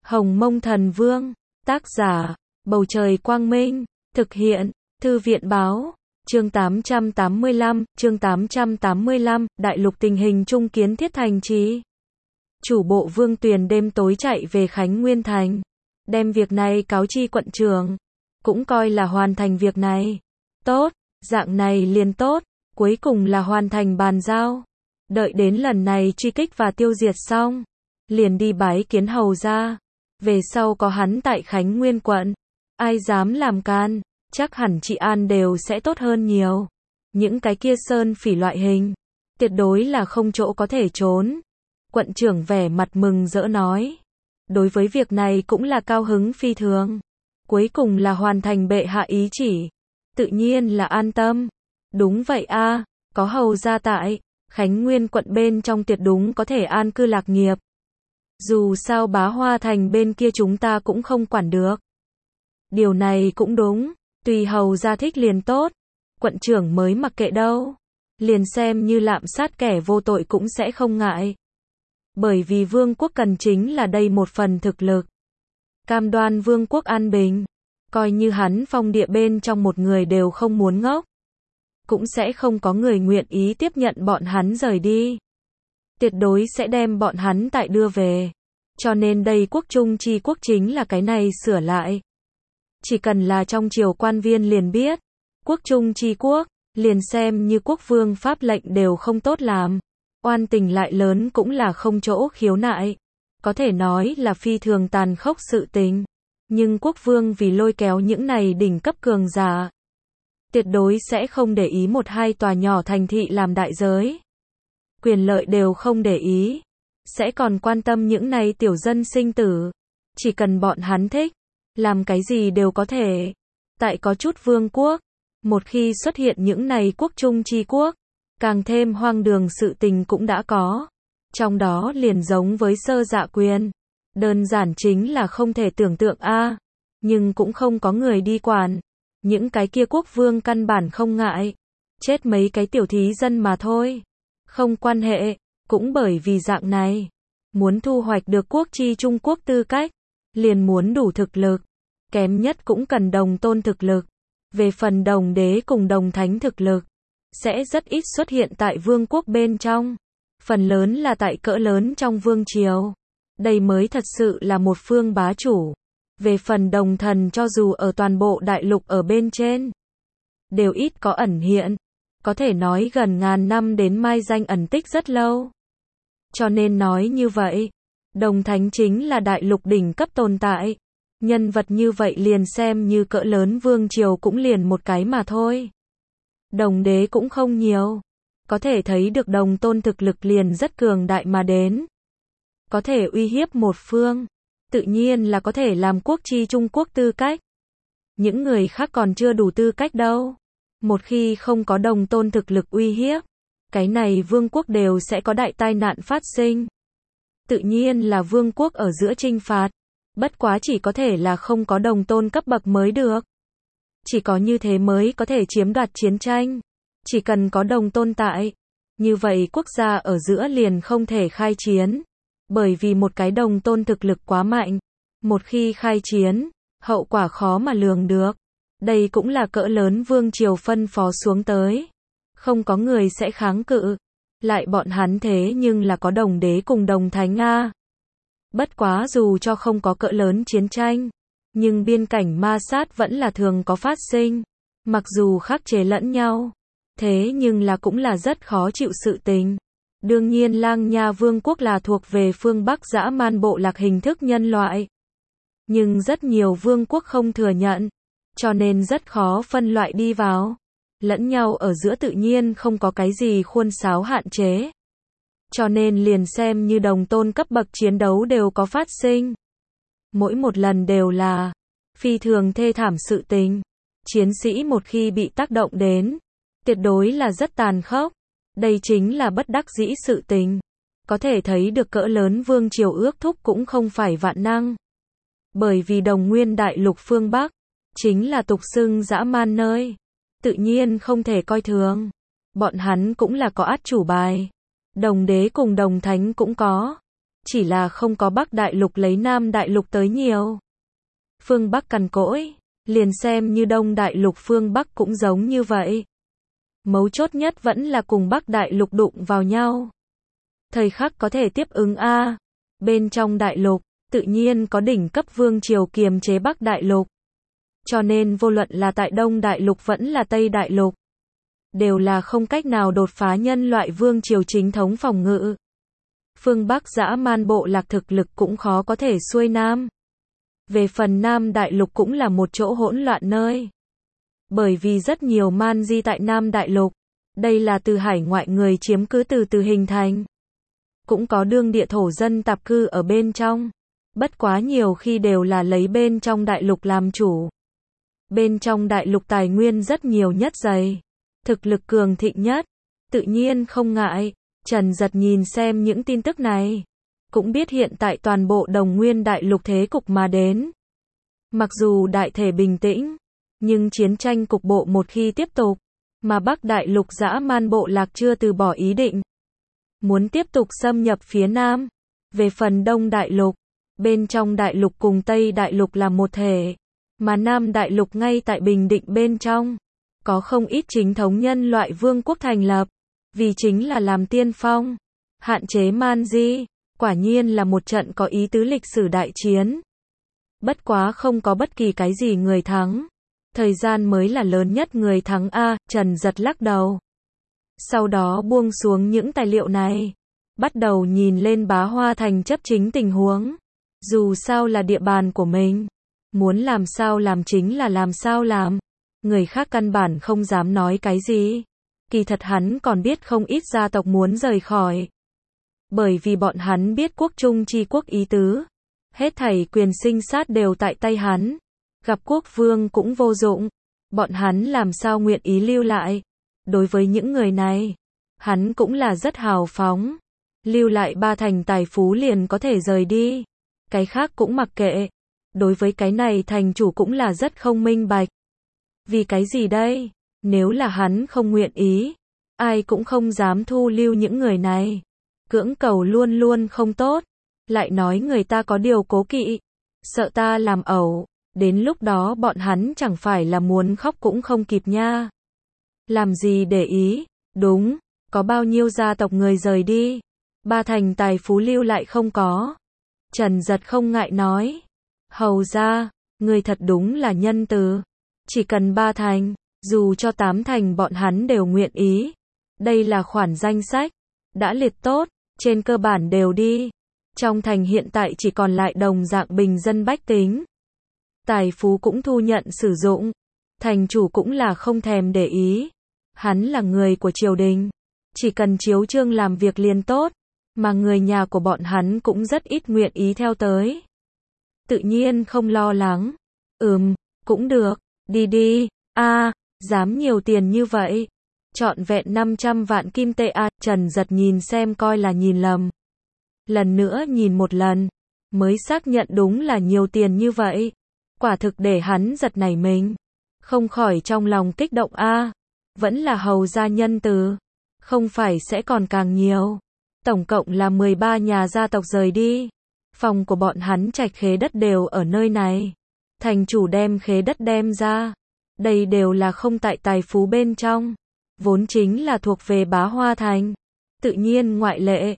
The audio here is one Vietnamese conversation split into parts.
Hồng Mông Thần Vương, tác giả, Bầu Trời Quang Minh, thực hiện, Thư viện Báo, chương 885, Đại lục tình hình trung kiến thiết thành trì. Chủ bộ Vương Tuyền đêm tối chạy về Khánh Nguyên Thành, đem việc này cáo chi quận trưởng, cũng coi là hoàn thành việc này. Tốt, dạng này liền tốt, cuối cùng là hoàn thành bàn giao. Đợi đến lần này truy kích và tiêu diệt xong, liền đi bái kiến hầu ra. Về sau có hắn tại Khánh Nguyên quận, ai dám làm can, chắc hẳn trị an đều sẽ tốt hơn nhiều. Những cái kia sơn phỉ loại hình, tuyệt đối là không chỗ có thể trốn. Quận trưởng vẻ mặt mừng rỡ nói. Đối với việc này cũng là cao hứng phi thường. Cuối cùng là hoàn thành bệ hạ ý chỉ. Tự nhiên là an tâm. Đúng vậy a, có hầu gia tại, Khánh Nguyên quận bên trong tuyệt đúng có thể an cư lạc nghiệp. Dù sao Bá Hoa Thành bên kia chúng ta cũng không quản được. Điều này cũng đúng, tùy hầu gia thích liền tốt. Quận trưởng mới mặc kệ đâu. Liền xem như lạm sát kẻ vô tội cũng sẽ không ngại. Bởi vì vương quốc cần chính là đây một phần thực lực. Cam đoan vương quốc an bình. Coi như hắn phong địa bên trong một người đều không muốn ngốc. Cũng sẽ không có người nguyện ý tiếp nhận bọn hắn rời đi. Tuyệt đối sẽ đem bọn hắn tại đưa về. Cho nên đây quốc trung chi quốc chính là cái này sửa lại. Chỉ cần là trong triều quan viên liền biết. Quốc trung chi quốc, liền xem như quốc vương pháp lệnh đều không tốt làm. Oan tình lại lớn cũng là không chỗ khiếu nại. Có thể nói là phi thường tàn khốc sự tình. Nhưng quốc vương vì lôi kéo những này đỉnh cấp cường giả, tuyệt đối sẽ không để ý một hai tòa nhỏ thành thị làm đại giới. Quyền lợi đều không để ý. Sẽ còn quan tâm những này tiểu dân sinh tử. Chỉ cần bọn hắn thích, làm cái gì đều có thể. Tại có chút vương quốc, một khi xuất hiện những này quốc trung chi quốc, càng thêm hoang đường sự tình cũng đã có. Trong đó liền giống với sơ dạ quyền. Đơn giản chính là không thể tưởng tượng a, nhưng cũng không có người đi quản. Những cái kia quốc vương căn bản không ngại. Chết mấy cái tiểu thí dân mà thôi. Không quan hệ, cũng bởi vì dạng này. Muốn thu hoạch được quốc chi Trung Quốc tư cách, liền muốn đủ thực lực. Kém nhất cũng cần đồng tôn thực lực. Về phần đồng đế cùng đồng thánh thực lực, sẽ rất ít xuất hiện tại vương quốc bên trong. Phần lớn là tại cỡ lớn trong vương triều. Đây mới thật sự là một phương bá chủ. Về phần đồng thần cho dù ở toàn bộ đại lục ở bên trên, đều ít có ẩn hiện. Có thể nói gần ngàn năm đến mai danh ẩn tích rất lâu. Cho nên nói như vậy, đồng thánh chính là đại lục đỉnh cấp tồn tại. Nhân vật như vậy liền xem như cỡ lớn vương triều cũng liền một cái mà thôi. Đồng đế cũng không nhiều. Có thể thấy được đồng tôn thực lực liền rất cường đại mà đến. Có thể uy hiếp một phương. Tự nhiên là có thể làm quốc chi Trung Quốc tư cách. Những người khác còn chưa đủ tư cách đâu. Một khi không có đồng tôn thực lực uy hiếp, cái này vương quốc đều sẽ có đại tai nạn phát sinh. Tự nhiên là vương quốc ở giữa chinh phạt. Bất quá chỉ có thể là không có đồng tôn cấp bậc mới được. Chỉ có như thế mới có thể chiếm đoạt chiến tranh. Chỉ cần có đồng tôn tại, như vậy quốc gia ở giữa liền không thể khai chiến. Bởi vì một cái đồng tôn thực lực quá mạnh. Một khi khai chiến, hậu quả khó mà lường được. Đây cũng là cỡ lớn vương triều phân phó xuống tới. Không có người sẽ kháng cự. Lại bọn hắn thế nhưng là có đồng đế cùng đồng thánh a. Bất quá dù cho không có cỡ lớn chiến tranh, nhưng biên cảnh ma sát vẫn là thường có phát sinh. Mặc dù khắc chế lẫn nhau, thế nhưng là cũng là rất khó chịu sự tình. Đương nhiên Lang Nha Vương quốc là thuộc về phương Bắc dã man bộ lạc hình thức nhân loại. Nhưng rất nhiều vương quốc không thừa nhận, cho nên rất khó phân loại đi vào. Lẫn nhau ở giữa tự nhiên không có cái gì khuôn sáo hạn chế. Cho nên liền xem như đồng tôn cấp bậc chiến đấu đều có phát sinh. Mỗi một lần đều là phi thường thê thảm sự tình. Chiến sĩ một khi bị tác động đến, tuyệt đối là rất tàn khốc. Đây chính là bất đắc dĩ sự tình. Có thể thấy được cỡ lớn vương triều ước thúc cũng không phải vạn năng. Bởi vì đồng nguyên đại lục phương Bắc, chính là tục xưng dã man nơi. Tự nhiên không thể coi thường. Bọn hắn cũng là có át chủ bài. Đồng đế cùng đồng thánh cũng có. chỉ là không có Bắc Đại Lục lấy Nam Đại Lục tới nhiều. Phương Bắc cằn cỗi, liền xem như Đông Đại Lục phương Bắc cũng giống như vậy. Mấu chốt nhất vẫn là cùng Bắc Đại Lục đụng vào nhau. Thời khắc có thể tiếp ứng a. Bên trong Đại Lục, tự nhiên có đỉnh cấp vương triều kiềm chế Bắc Đại Lục. Cho nên vô luận là tại Đông Đại Lục vẫn là Tây Đại Lục, đều là không cách nào đột phá nhân loại vương triều chính thống phòng ngự. Phương Bắc dã man bộ lạc thực lực cũng khó có thể xuôi Nam. Về phần Nam Đại Lục cũng là một chỗ hỗn loạn nơi. Bởi vì rất nhiều man di tại Nam Đại Lục, đây là từ hải ngoại người chiếm cứ từ từ hình thành. Cũng có đương địa thổ dân tạp cư ở bên trong. Bất quá nhiều khi đều là lấy bên trong Đại Lục làm chủ. Bên trong Đại Lục tài nguyên rất nhiều nhất dày. Thực lực cường thịnh nhất. Tự nhiên không ngại. Trần Giật nhìn xem những tin tức này. Cũng biết hiện tại toàn bộ Đồng Nguyên Đại Lục thế cục mà đến. Mặc dù đại thể bình tĩnh, nhưng chiến tranh cục bộ một khi tiếp tục, mà Bắc Đại Lục dã man bộ lạc chưa từ bỏ ý định. Muốn tiếp tục xâm nhập phía Nam. Về phần Đông Đại Lục, bên trong Đại Lục cùng Tây Đại Lục là một thể, mà Nam Đại Lục ngay tại Bình Định bên trong, có không ít chính thống nhân loại vương quốc thành lập, vì chính là làm tiên phong, hạn chế man di, quả nhiên là một trận có ý tứ lịch sử đại chiến. Bất quá không có bất kỳ cái gì người thắng, thời gian mới là lớn nhất người thắng a. Trần Giật lắc đầu. Sau đó buông xuống những tài liệu này, bắt đầu nhìn lên Bá Hoa Thành chấp chính tình huống. Dù sao là địa bàn của mình, muốn làm sao làm chính là làm sao làm. Người khác căn bản không dám nói cái gì. Kỳ thật hắn còn biết không ít gia tộc muốn rời khỏi. Bởi vì bọn hắn biết quốc trung chi quốc ý tứ. Hết thảy quyền sinh sát đều tại tay hắn. Gặp quốc vương cũng vô dụng. Bọn hắn làm sao nguyện ý lưu lại. Đối với những người này, hắn cũng là rất hào phóng. Lưu lại 3 thành tài phú liền có thể rời đi. Cái khác cũng mặc kệ. Đối với cái này thành chủ cũng là rất không minh bạch. Vì cái gì đây? Nếu là hắn không nguyện ý, ai cũng không dám thu lưu những người này. Cưỡng cầu luôn luôn không tốt. Lại nói người ta có điều cố kỵ. Sợ ta làm ẩu. Đến lúc đó bọn hắn chẳng phải là muốn khóc cũng không kịp nha. Làm gì để ý? Đúng. Có bao nhiêu gia tộc người rời đi? 3 thành tài phú lưu lại không có. Trần Giật không ngại nói. Hầu ra, người thật đúng là nhân từ. Chỉ cần 3 thành, dù cho 8 thành bọn hắn đều nguyện ý. Đây là khoản danh sách. Đã liệt tốt, trên cơ bản đều đi. Trong thành hiện tại chỉ còn lại đồng dạng bình dân bách tính. Tài phú cũng thu nhận sử dụng. Thành chủ cũng là không thèm để ý. Hắn là người của triều đình. Chỉ cần chiếu chương làm việc liền tốt. Mà người nhà của bọn hắn cũng rất ít nguyện ý theo tới. Tự nhiên không lo lắng. Cũng được. Đi đi. Dám nhiều tiền như vậy. Trọn vẹn 500 vạn kim tệ a. Trần Giật nhìn xem coi là nhìn lầm. Lần nữa nhìn một lần. Mới xác nhận đúng là nhiều tiền như vậy. Quả thực để hắn giật nảy mình. Không khỏi trong lòng kích động a. Vẫn là hầu gia nhân từ. Không phải sẽ còn càng nhiều. Tổng cộng là 13 nhà gia tộc rời đi. Phòng của bọn hắn trạch khế đất đều ở nơi này. Thành chủ đem khế đất đem ra. Đây đều là không tại tài phú bên trong. Vốn chính là thuộc về Bá Hoa Thành. Tự nhiên ngoại lệ.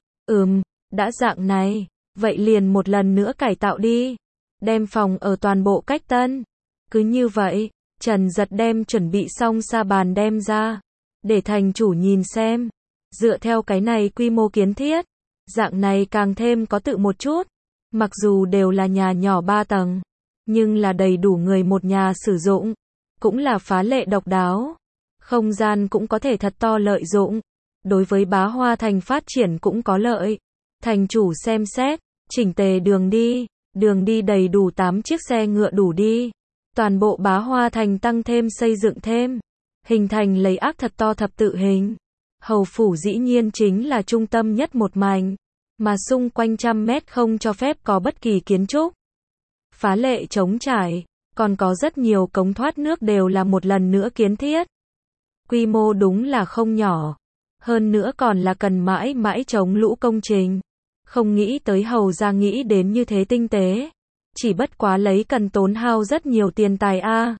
Đã dạng này. Vậy liền một lần nữa cải tạo đi. Đem phòng ở toàn bộ cách tân. Cứ như vậy, Trần Giật đem chuẩn bị xong sa bàn đem ra. Để thành chủ nhìn xem. Dựa theo cái này quy mô kiến thiết. Dạng này càng thêm có tự một chút. Mặc dù đều là nhà nhỏ 3 tầng. Nhưng là đầy đủ người một nhà sử dụng. Cũng là phá lệ độc đáo. Không gian cũng có thể thật to lợi dụng. Đối với Bá Hoa Thành phát triển cũng có lợi. Thành chủ xem xét. Chỉnh tề đường đi đầy đủ 8 chiếc xe ngựa đủ đi. Toàn bộ Bá Hoa Thành tăng thêm xây dựng thêm. Hình thành lấy ác thật to thập tự hình. Hầu phủ dĩ nhiên chính là trung tâm nhất một mảnh. Mà xung quanh 100 mét không cho phép có bất kỳ kiến trúc. Phá lệ trống trải. Còn có rất nhiều cống thoát nước đều là một lần nữa kiến thiết. Quy mô đúng là không nhỏ. Hơn nữa còn là cần mãi mãi chống lũ công trình. Không nghĩ tới hầu ra nghĩ đến như thế tinh tế. Chỉ bất quá lấy cần tốn hao rất nhiều tiền tài a.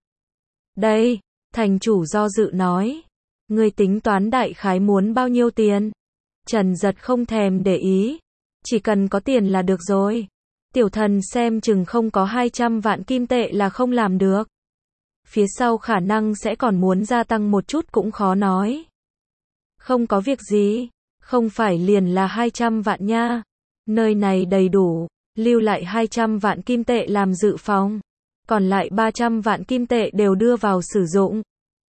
Đây, thành chủ do dự nói. Ngươi tính toán đại khái muốn bao nhiêu tiền? Trần Giật không thèm để ý. Chỉ cần có tiền là được rồi. Tiểu thần xem chừng không có 200 vạn kim tệ là không làm được. Phía sau khả năng sẽ còn muốn gia tăng một chút cũng khó nói. Không có việc gì. Không phải liền là 200 vạn nha. Nơi này đầy đủ. Lưu lại 200 vạn kim tệ làm dự phòng. Còn lại 300 vạn kim tệ đều đưa vào sử dụng.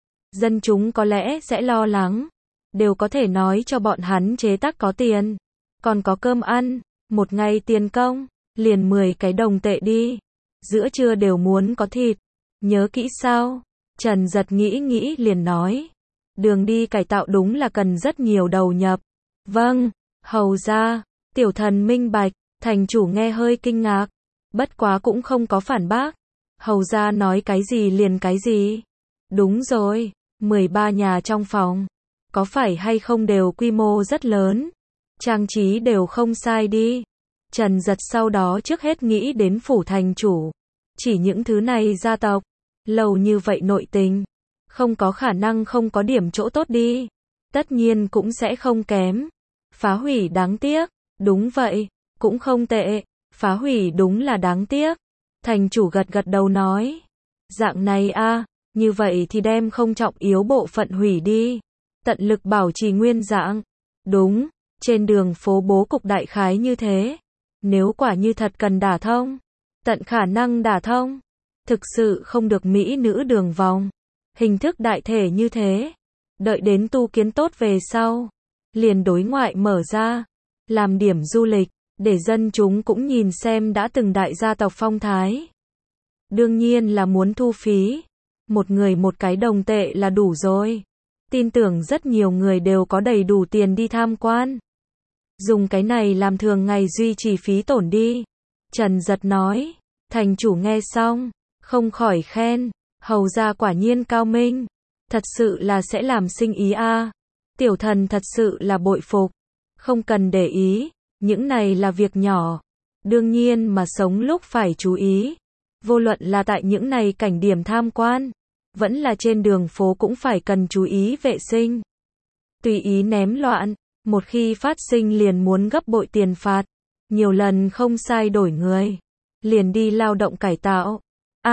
Dân chúng có lẽ sẽ lo lắng. Đều có thể nói cho bọn hắn chế tác có tiền. Còn có cơm ăn. Một ngày tiền công. Liền 10 cái đồng tệ đi. Giữa trưa đều muốn có thịt. Nhớ kỹ sao? Trần Giật nghĩ liền nói. Đường đi cải tạo đúng là cần rất nhiều đầu nhập. Vâng, hầu ra. Tiểu thần minh bạch. Thành chủ nghe hơi kinh ngạc. Bất quá cũng không có phản bác. Hầu ra nói cái gì liền cái gì. Đúng rồi. 13 nhà trong phòng. Có phải hay không đều quy mô rất lớn. Trang trí đều không sai đi. Trần Giật sau đó trước hết nghĩ đến phủ thành chủ. Chỉ những thứ này gia tộc. Lâu như vậy nội tình. Không có khả năng không có điểm chỗ tốt đi. Tất nhiên cũng sẽ không kém. Phá hủy đáng tiếc. Đúng vậy. Cũng không tệ. Phá hủy đúng là đáng tiếc. Thành chủ gật đầu nói. Dạng này a, như vậy thì đem không trọng yếu bộ phận hủy đi. Tận lực bảo trì nguyên dạng. Đúng. Trên đường phố bố cục đại khái như thế. Nếu quả như thật cần đả thông. Tận khả năng đả thông. Thực sự không được mỹ nữ đường vòng. Hình thức đại thể như thế. Đợi đến tu kiến tốt về sau. Liền đối ngoại mở ra. Làm điểm du lịch. Để dân chúng cũng nhìn xem đã từng đại gia tộc phong thái. Đương nhiên là muốn thu phí. Một người một cái đồng tệ là đủ rồi. Tin tưởng rất nhiều người đều có đầy đủ tiền đi tham quan. Dùng cái này làm thường ngày duy trì phí tổn đi. Trần Giật nói. Thành chủ nghe xong. Không khỏi khen. Hầu ra quả nhiên cao minh. Thật sự là sẽ làm sinh ý a. Tiểu thần thật sự là bội phục. Không cần để ý. Những này là việc nhỏ. Đương nhiên mà sống lúc phải chú ý. Vô luận là tại những này cảnh điểm tham quan. Vẫn là trên đường phố cũng phải cần chú ý vệ sinh. Tùy ý ném loạn. Một khi phát sinh liền muốn gấp bội tiền phạt. Nhiều lần không sai đổi người. Liền đi lao động cải tạo.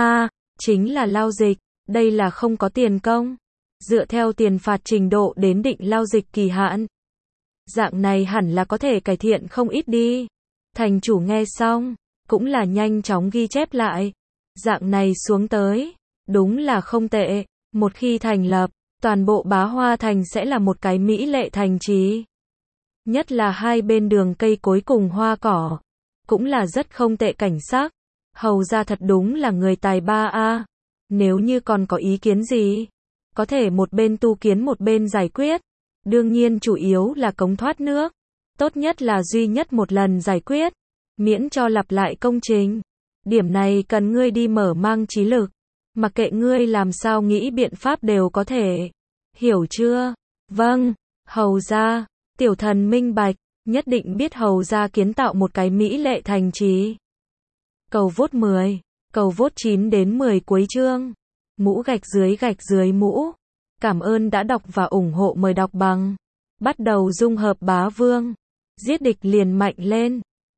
Chính là lao dịch. Đây là không có tiền công. Dựa theo tiền phạt trình độ đến định lao dịch kỳ hạn. Dạng này hẳn là có thể cải thiện không ít đi. Thành chủ nghe xong. Cũng là nhanh chóng ghi chép lại. Dạng này xuống tới. Đúng là không tệ. Một khi thành lập. Toàn bộ Bá Hoa Thành sẽ là một cái mỹ lệ thành trì. Nhất là hai bên đường cây cối cùng hoa cỏ. Cũng là rất không tệ cảnh sắc. Hầu ra thật đúng là người tài ba a. Nếu như còn có ý kiến gì. Có thể một bên tu kiến một bên giải quyết. Đương nhiên chủ yếu là cống thoát nước. Tốt nhất là duy nhất một lần giải quyết. Miễn cho lặp lại công trình. Điểm này cần ngươi đi mở mang trí lực. Mặc kệ ngươi làm sao nghĩ biện pháp đều có thể. Hiểu chưa? Vâng, hầu ra. Tiểu thần minh bạch. Nhất định biết hầu ra kiến tạo một cái mỹ lệ thành trì. Cầu vốt 10. Cầu vốt 9 đến 10 cuối chương. Mũ gạch dưới mũ. Cảm ơn đã đọc và ủng hộ, mời đọc bằng. Bắt đầu dung hợp bá vương. Giết địch liền mạnh lên.